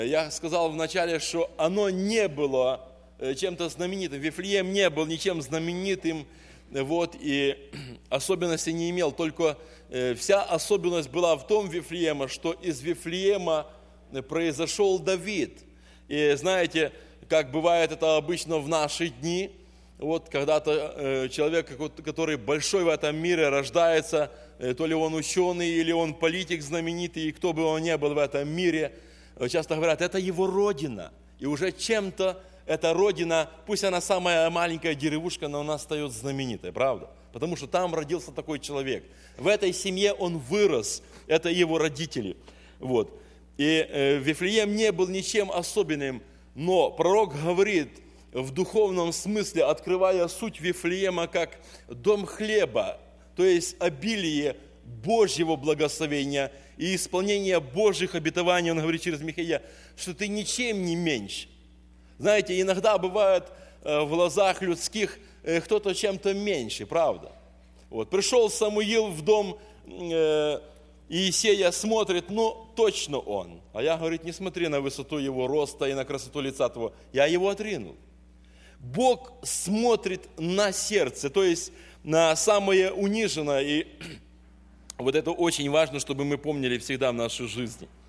Я сказал вначале, что оно не было чем-то знаменитым. Вифлеем не был ничем знаменитым, и особенности не имел. Только вся особенность была в том Вифлеема, что из Вифлеема произошел Давид. И знаете, как бывает это обычно в наши дни, когда-то человек, который большой в этом мире, рождается, то ли он ученый, или он политик знаменитый, и кто бы он ни был в этом мире, часто говорят, это его родина. И уже чем-то эта родина, пусть она самая маленькая деревушка, но она стает знаменитой, правда? Потому что там родился такой человек. В этой семье он вырос, это его родители. И Вифлеем не был ничем особенным, но пророк говорит в духовном смысле, открывая суть Вифлеема как дом хлеба, то есть обилие Божьего благословения и исполнение Божьих обетований. Он говорит через Михаила, что ты ничем не меньше. Знаете, иногда бывает в глазах людских кто-то чем-то меньше, правда? Пришел Самуил в дом Иисея, смотрит, точно он. А я, говорит, не смотри на высоту его роста и на красоту лица твоего. Я его отринул. Бог смотрит на сердце, то есть на самое униженное. И это очень важно, чтобы мы помнили всегда в нашей жизни.